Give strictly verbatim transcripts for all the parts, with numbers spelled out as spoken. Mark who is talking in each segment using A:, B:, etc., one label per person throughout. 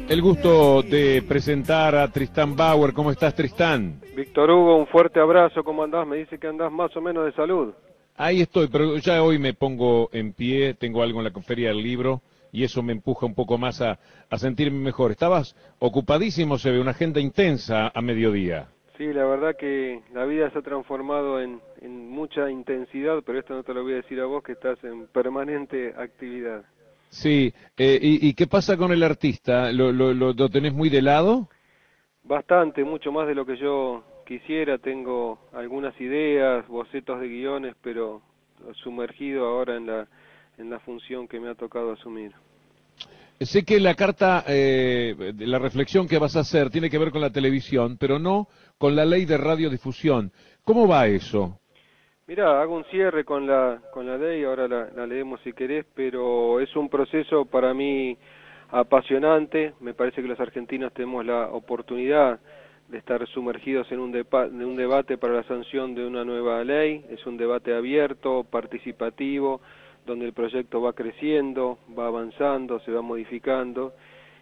A: El gusto de presentar a Tristán Bauer. ¿Cómo estás, Tristán?
B: Víctor Hugo, un fuerte abrazo. ¿Cómo andás? Me dice que andás más o menos de salud.
A: Ahí estoy, pero ya hoy me pongo en pie, tengo algo en la feria del libro y eso me empuja un poco más a, a sentirme mejor. Estabas ocupadísimo, se ve, una agenda intensa a mediodía.
B: Sí, la verdad que la vida se ha transformado en, en mucha intensidad, pero esto no te lo voy a decir a vos, que estás en permanente actividad.
A: Sí, eh, y, ¿y qué pasa con el artista? ¿Lo, lo, lo, lo tenés muy de lado?
B: Bastante, mucho más de lo que yo quisiera. Tengo algunas ideas, bocetos de guiones, pero sumergido ahora en la, en la función que me ha tocado asumir.
A: Sé que la carta, eh, la reflexión que vas a hacer tiene que ver con la televisión, pero no con la ley de radiodifusión. ¿Cómo va eso?
B: Mirá, hago un cierre con la, con la ley, ahora la, la leemos si querés, pero es un proceso para mí apasionante. Me parece que los argentinos tenemos la oportunidad de estar sumergidos en un, depa, en un debate para la sanción de una nueva ley. Es un debate abierto, participativo, donde el proyecto va creciendo, va avanzando, se va modificando,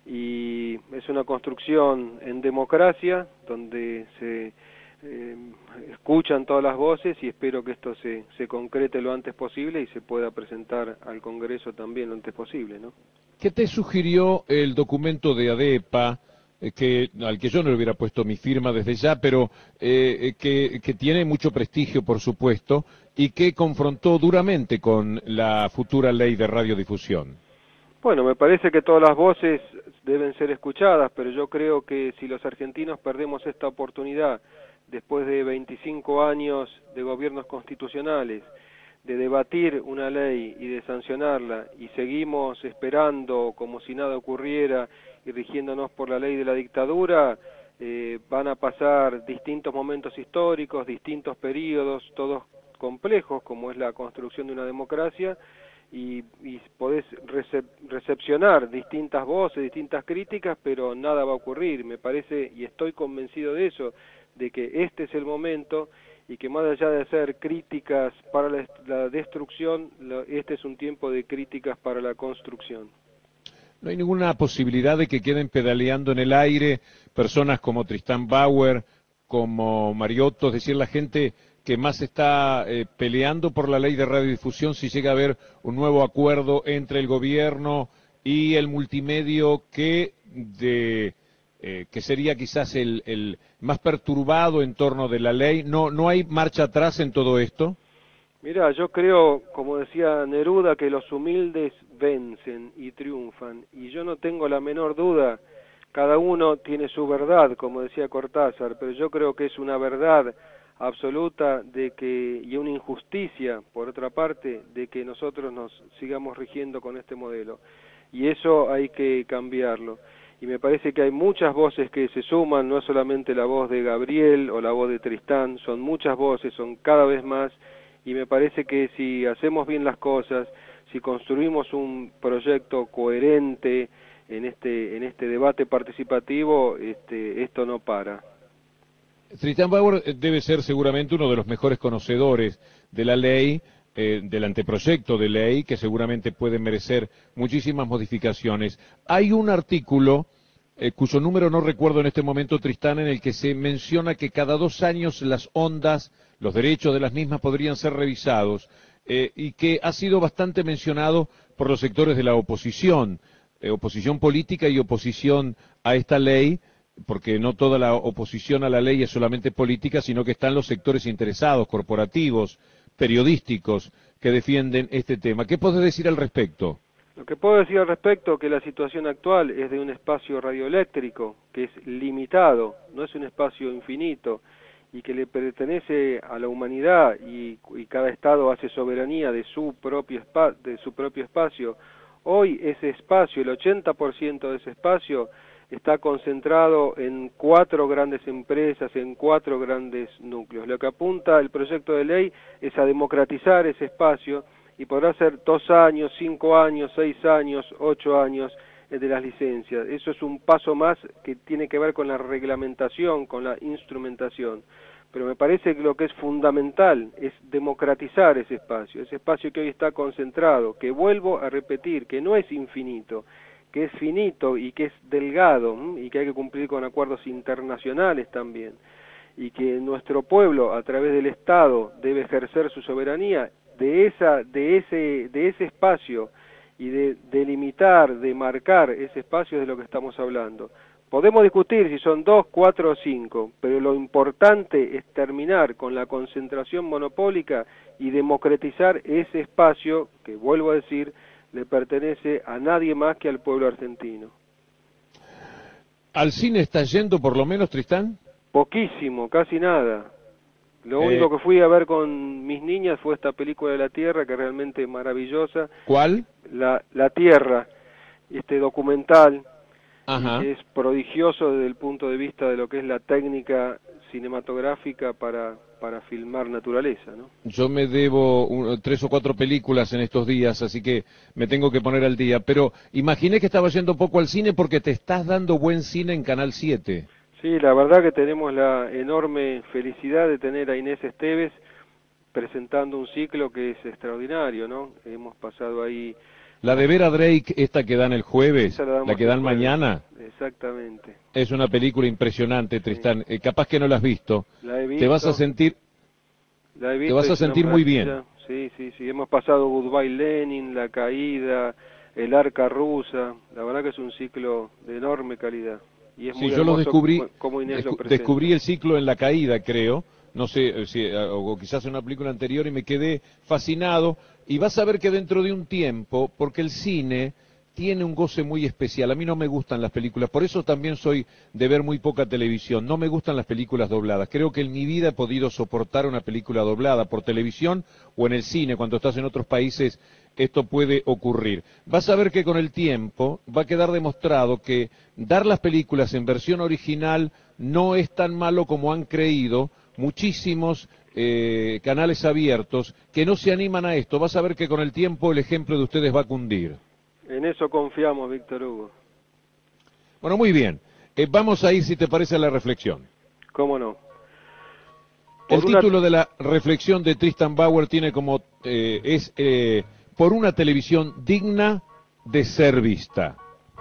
B: y es una construcción en democracia, donde se eh, escuchan todas las voces, y espero que esto se, se concrete lo antes posible y se pueda presentar al Congreso también lo antes posible, ¿no?
A: ¿Qué te sugirió el documento de ADEPA, eh, que, al que yo no le hubiera puesto mi firma desde ya, pero eh, que, que tiene mucho prestigio, por supuesto, y que confrontó duramente con la futura ley de radiodifusión?
B: Bueno, me parece que todas las voces deben ser escuchadas, pero yo creo que si los argentinos perdemos esta oportunidad, después de veinticinco años de gobiernos constitucionales, de debatir una ley y de sancionarla, y seguimos esperando como si nada ocurriera y rigiéndonos por la ley de la dictadura, eh, van a pasar distintos momentos históricos, distintos periodos, todos complejos, como es la construcción de una democracia, y, y podés recep recepcionar distintas voces, distintas críticas, pero nada va a ocurrir. Me parece, y estoy convencido de eso, de que este es el momento, y que más allá de hacer críticas para la, la destrucción, lo, este es un tiempo de críticas para la construcción.
A: ¿No hay ninguna posibilidad de que queden pedaleando en el aire personas como Tristán Bauer, como Mariotto, es decir, la gente que más está eh, peleando por la ley de radiodifusión, si llega a haber un nuevo acuerdo entre el gobierno y el multimedio que, de, eh, que sería quizás el, el más perturbado en torno de la ley? ¿No, no hay marcha atrás en todo esto?
B: Mira, yo creo, como decía Neruda, que los humildes vencen y triunfan, y yo no tengo la menor duda. Cada uno tiene su verdad, como decía Cortázar, pero yo creo que es una verdad absoluta de que, y una injusticia, por otra parte, de que nosotros nos sigamos rigiendo con este modelo. Y eso hay que cambiarlo. Y me parece que hay muchas voces que se suman, no es solamente la voz de Gabriel o la voz de Tristán, son muchas voces, son cada vez más, y me parece que si hacemos bien las cosas, si construimos un proyecto coherente en este, en este debate participativo, este, esto no para.
A: Tristán Bauer debe ser seguramente uno de los mejores conocedores de la ley, eh, del anteproyecto de ley, que seguramente puede merecer muchísimas modificaciones. Hay un artículo, eh, cuyo número no recuerdo en este momento, Tristán, en el que se menciona que cada dos años las ondas, los derechos de las mismas podrían ser revisados, eh, y que ha sido bastante mencionado por los sectores de la oposición, eh, oposición política y oposición a esta ley, porque no toda la oposición a la ley es solamente política, sino que están los sectores interesados, corporativos, periodísticos, que defienden este tema. ¿Qué podés decir al respecto?
B: Lo que puedo decir al respecto es que la situación actual es de un espacio radioeléctrico que es limitado, no es un espacio infinito, y que le pertenece a la humanidad, y, y cada estado hace soberanía de su propio spa, de su propio espacio. Hoy ese espacio, el ochenta por ciento de ese espacio, está concentrado en cuatro grandes empresas, en cuatro grandes núcleos. Lo que apunta el proyecto de ley es a democratizar ese espacio, y podrá ser dos años, cinco años, seis años, ocho años de las licencias. Eso es un paso más que tiene que ver con la reglamentación, con la instrumentación. Pero me parece que lo que es fundamental es democratizar ese espacio, ese espacio que hoy está concentrado, que vuelvo a repetir, que no es infinito, que es finito y que es delgado, ¿m? y que hay que cumplir con acuerdos internacionales también, y que nuestro pueblo a través del Estado debe ejercer su soberanía, de esa de ese de ese espacio y de delimitar, de marcar ese espacio es de lo que estamos hablando. Podemos discutir si son dos, cuatro o cinco, pero lo importante es terminar con la concentración monopólica y democratizar ese espacio que, vuelvo a decir, le pertenece a nadie más que al pueblo argentino.
A: ¿Al cine está yendo por lo menos, Tristán?
B: Poquísimo, casi nada. Lo
A: Eh,
B: único que fui a ver con mis niñas fue esta película de La Tierra, que es realmente maravillosa.
A: ¿Cuál?
B: La, La Tierra, este documental,
A: Ajá.
B: y que es prodigioso desde el punto de vista de lo que es la técnica cinematográfica para, para filmar naturaleza, ¿no?
A: Yo me debo un- tres o cuatro películas en estos días, así que me tengo que poner al día. Pero imaginé que estaba yendo poco al cine porque te estás dando buen cine en Canal siete.
B: Sí, la verdad que tenemos la enorme felicidad de tener a Inés Esteves presentando un ciclo que es extraordinario, ¿no? Hemos pasado ahí...
A: La de Vera Drake, esta que dan el jueves,
B: Esa la damos
A: la que
B: el
A: dan
B: jueves.
A: mañana,
B: Exactamente.
A: es una película impresionante,
B: Sí.
A: Tristán. Eh, capaz que no la has visto.
B: La he visto.
A: Te vas a sentir,
B: La he
A: te
B: visto,
A: vas a
B: es una
A: sentir muy bien.
B: maravilla. Sí, sí, sí. Hemos pasado Goodbye Lenin, La Caída, El Arca Rusa. La verdad que es un ciclo de enorme calidad. Y es
A: Sí,
B: muy
A: yo lo
B: hermoso
A: descubrí,
B: como Inés lo
A: descu-
B: presenta.
A: descubrí el ciclo en La Caída, creo, no sé, eh, si, eh, o quizás en una película anterior y me quedé fascinado. Y vas a ver que dentro de un tiempo, porque el cine tiene un goce muy especial. A mí no me gustan las películas, por eso también soy de ver muy poca televisión. No me gustan las películas dobladas. Creo que en mi vida he podido soportar una película doblada por televisión o en el cine. Cuando estás en otros países, esto puede ocurrir. Vas a ver que con el tiempo va a quedar demostrado que dar las películas en versión original no es tan malo como han creído muchísimos eh, canales abiertos que no se animan a esto. Vas a ver que con el tiempo el ejemplo de ustedes va a cundir.
B: En eso confiamos, Víctor Hugo.
A: Bueno, muy bien. Eh, vamos a ir, si te parece, a la reflexión.
B: ¿Cómo no? Por
A: El
B: una...
A: título de la reflexión de Tristan Bauer tiene como eh, es eh, por una televisión digna de ser vista.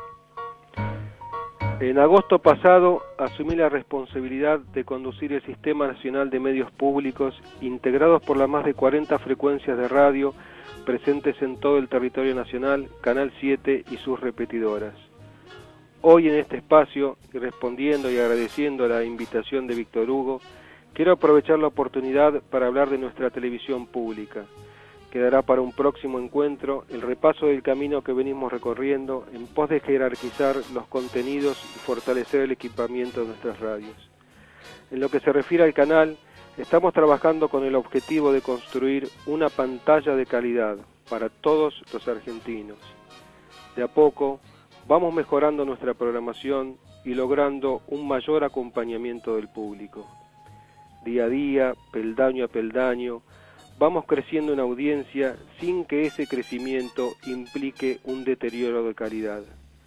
B: En agosto pasado asumí la responsabilidad de conducir el Sistema Nacional de Medios Públicos, integrados por las más de cuarenta frecuencias de radio presentes en todo el territorio nacional, Canal siete y sus repetidoras. Hoy en este espacio, y respondiendo y agradeciendo la invitación de Víctor Hugo, quiero aprovechar la oportunidad para hablar de nuestra televisión pública. Quedará para un próximo encuentro el repaso del camino que venimos recorriendo en pos de jerarquizar los contenidos y fortalecer el equipamiento de nuestras radios. En lo que se refiere al canal, estamos trabajando con el objetivo de construir una pantalla de calidad para todos los argentinos. De a poco vamos mejorando nuestra programación y logrando un mayor acompañamiento del público. Día a día, peldaño a peldaño, vamos creciendo en audiencia sin que ese crecimiento implique un deterioro de calidad.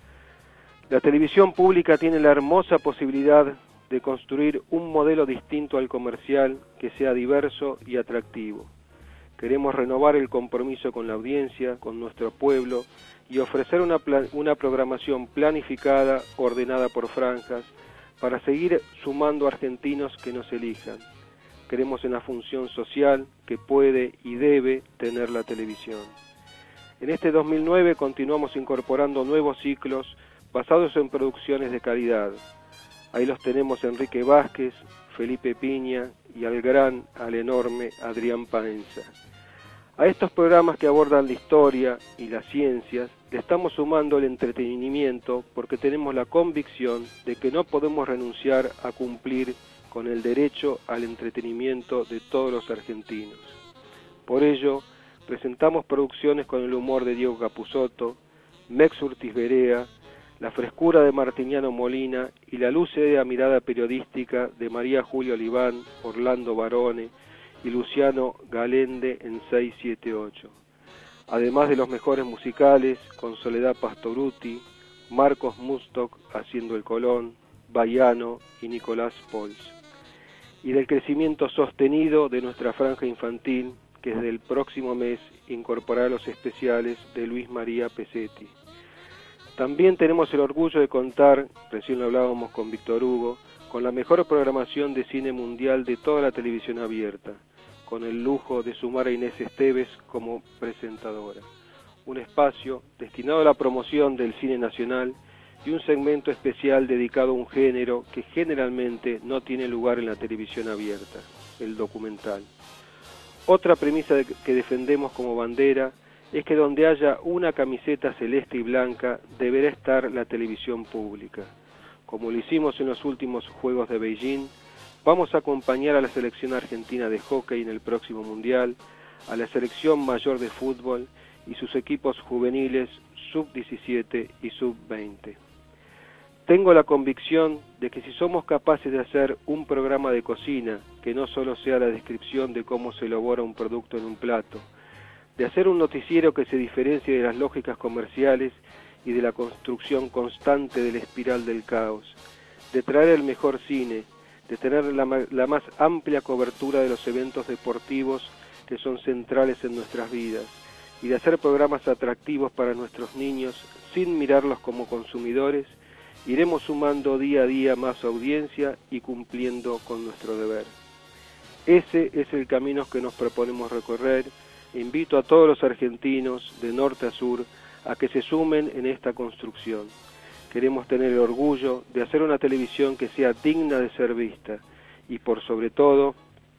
B: La televisión pública tiene la hermosa posibilidad de construir un modelo distinto al comercial que sea diverso y atractivo. Queremos renovar el compromiso con la audiencia, con nuestro pueblo, y ofrecer una, plan- una programación planificada, ordenada por franjas, para seguir sumando argentinos que nos elijan. Creemos en la función social que puede y debe tener la televisión. En este dos mil nueve continuamos incorporando nuevos ciclos basados en producciones de calidad. Ahí los tenemos Enrique Vázquez, Felipe Piña y al gran, al enorme Adrián Paenza. A estos programas que abordan la historia y las ciencias le estamos sumando el entretenimiento porque tenemos la convicción de que no podemos renunciar a cumplir con el derecho al entretenimiento de todos los argentinos. Por ello, presentamos producciones con el humor de Diego Capusotto, Mex Urtiz Berea, la frescura de Martiniano Molina y la lúcida mirada periodística de María Julia Oliván, Orlando Barone y Luciano Galende en seis siete ocho. Además de los mejores musicales, con Soledad Pastoruti, Marcos Mustok haciendo El Colón, Baiano y Nicolás Pols. Y del crecimiento sostenido de nuestra franja infantil, que desde el próximo mes incorporará los especiales de Luis María Pesetti. También tenemos el orgullo de contar, recién lo hablábamos con Víctor Hugo, con la mejor programación de cine mundial de toda la televisión abierta, con el lujo de sumar a Inés Esteves como presentadora. Un espacio destinado a la promoción del cine nacional y un segmento especial dedicado a un género que generalmente no tiene lugar en la televisión abierta, el documental. Otra premisa de que defendemos como bandera es que donde haya una camiseta celeste y blanca deberá estar la televisión pública. Como lo hicimos en los últimos Juegos de Beijing, vamos a acompañar a la selección argentina de hockey en el próximo Mundial, a la selección mayor de fútbol y sus equipos juveniles sub diecisiete y sub veinte. Tengo la convicción de que si somos capaces de hacer un programa de cocina que no solo sea la descripción de cómo se elabora un producto en un plato, de hacer un noticiero que se diferencie de las lógicas comerciales y de la construcción constante de la espiral del caos, de traer el mejor cine, de tener la, la más amplia cobertura de los eventos deportivos que son centrales en nuestras vidas, y de hacer programas atractivos para nuestros niños sin mirarlos como consumidores, iremos sumando día a día más audiencia y cumpliendo con nuestro deber. Ese es el camino que nos proponemos recorrer. Invito a todos los argentinos, de norte a sur, a que se sumen en esta construcción. Queremos tener el orgullo de hacer una televisión que sea digna de ser vista y, por sobre todo,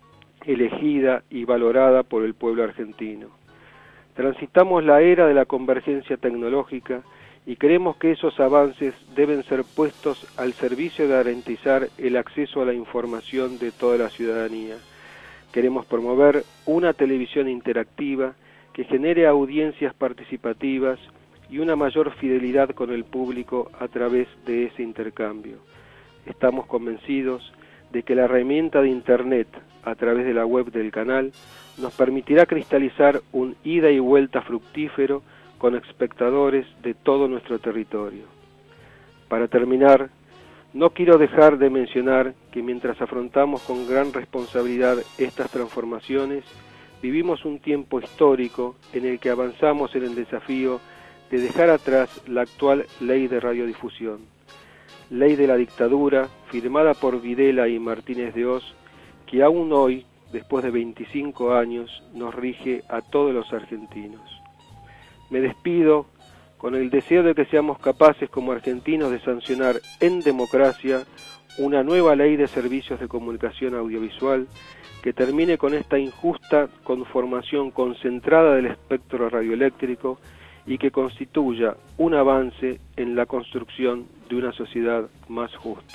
B: elegida y valorada por el pueblo argentino. Transitamos la era de la convergencia tecnológica y creemos que esos avances deben ser puestos al servicio de garantizar el acceso a la información de toda la ciudadanía. Queremos promover una televisión interactiva que genere audiencias participativas y una mayor fidelidad con el público a través de ese intercambio. Estamos convencidos de que la herramienta de Internet, a través de la web del canal, nos permitirá cristalizar un ida y vuelta fructífero con espectadores de todo nuestro territorio. Para terminar, no quiero dejar de mencionar que mientras afrontamos con gran responsabilidad estas transformaciones, vivimos un tiempo histórico en el que avanzamos en el desafío de dejar atrás la actual ley de radiodifusión, ley de la dictadura firmada por Videla y Martínez de Hoz, que aún hoy, después de veinticinco años, nos rige a todos los argentinos. Me despido con el deseo de que seamos capaces como argentinos de sancionar en democracia una nueva ley de servicios de comunicación audiovisual que termine con esta injusta conformación concentrada del espectro radioeléctrico y que constituya un avance en la construcción de una sociedad más justa.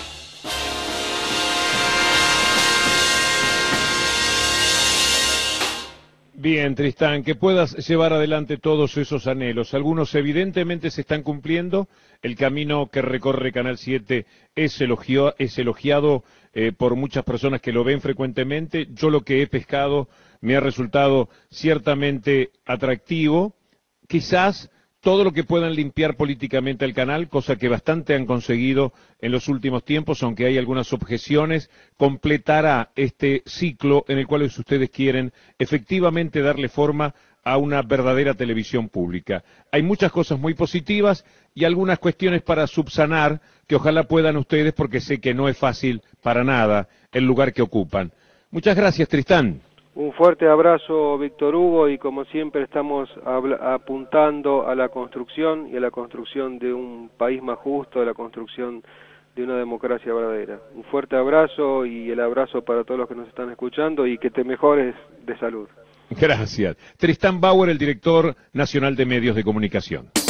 A: Bien, Tristán, que puedas llevar adelante todos esos anhelos. Algunos evidentemente se están cumpliendo. El camino que recorre Canal siete es, elogio, es elogiado eh, por muchas personas que lo ven frecuentemente. Yo lo que he pescado me ha resultado ciertamente atractivo. Quizás todo lo que puedan limpiar políticamente el canal, cosa que bastante han conseguido en los últimos tiempos, aunque hay algunas objeciones, completará este ciclo en el cual ustedes quieren efectivamente darle forma a una verdadera televisión pública. Hay muchas cosas muy positivas y algunas cuestiones para subsanar que ojalá puedan ustedes, porque sé que no es fácil para nada el lugar que ocupan. Muchas gracias, Tristán.
B: Un fuerte abrazo, Víctor Hugo, y como siempre estamos apuntando a la construcción y a la construcción de un país más justo, a la construcción de una democracia verdadera. Un fuerte abrazo y el abrazo para todos los que nos están escuchando y que te mejores de salud.
A: Gracias. Tristán Bauer, el director nacional de medios de comunicación.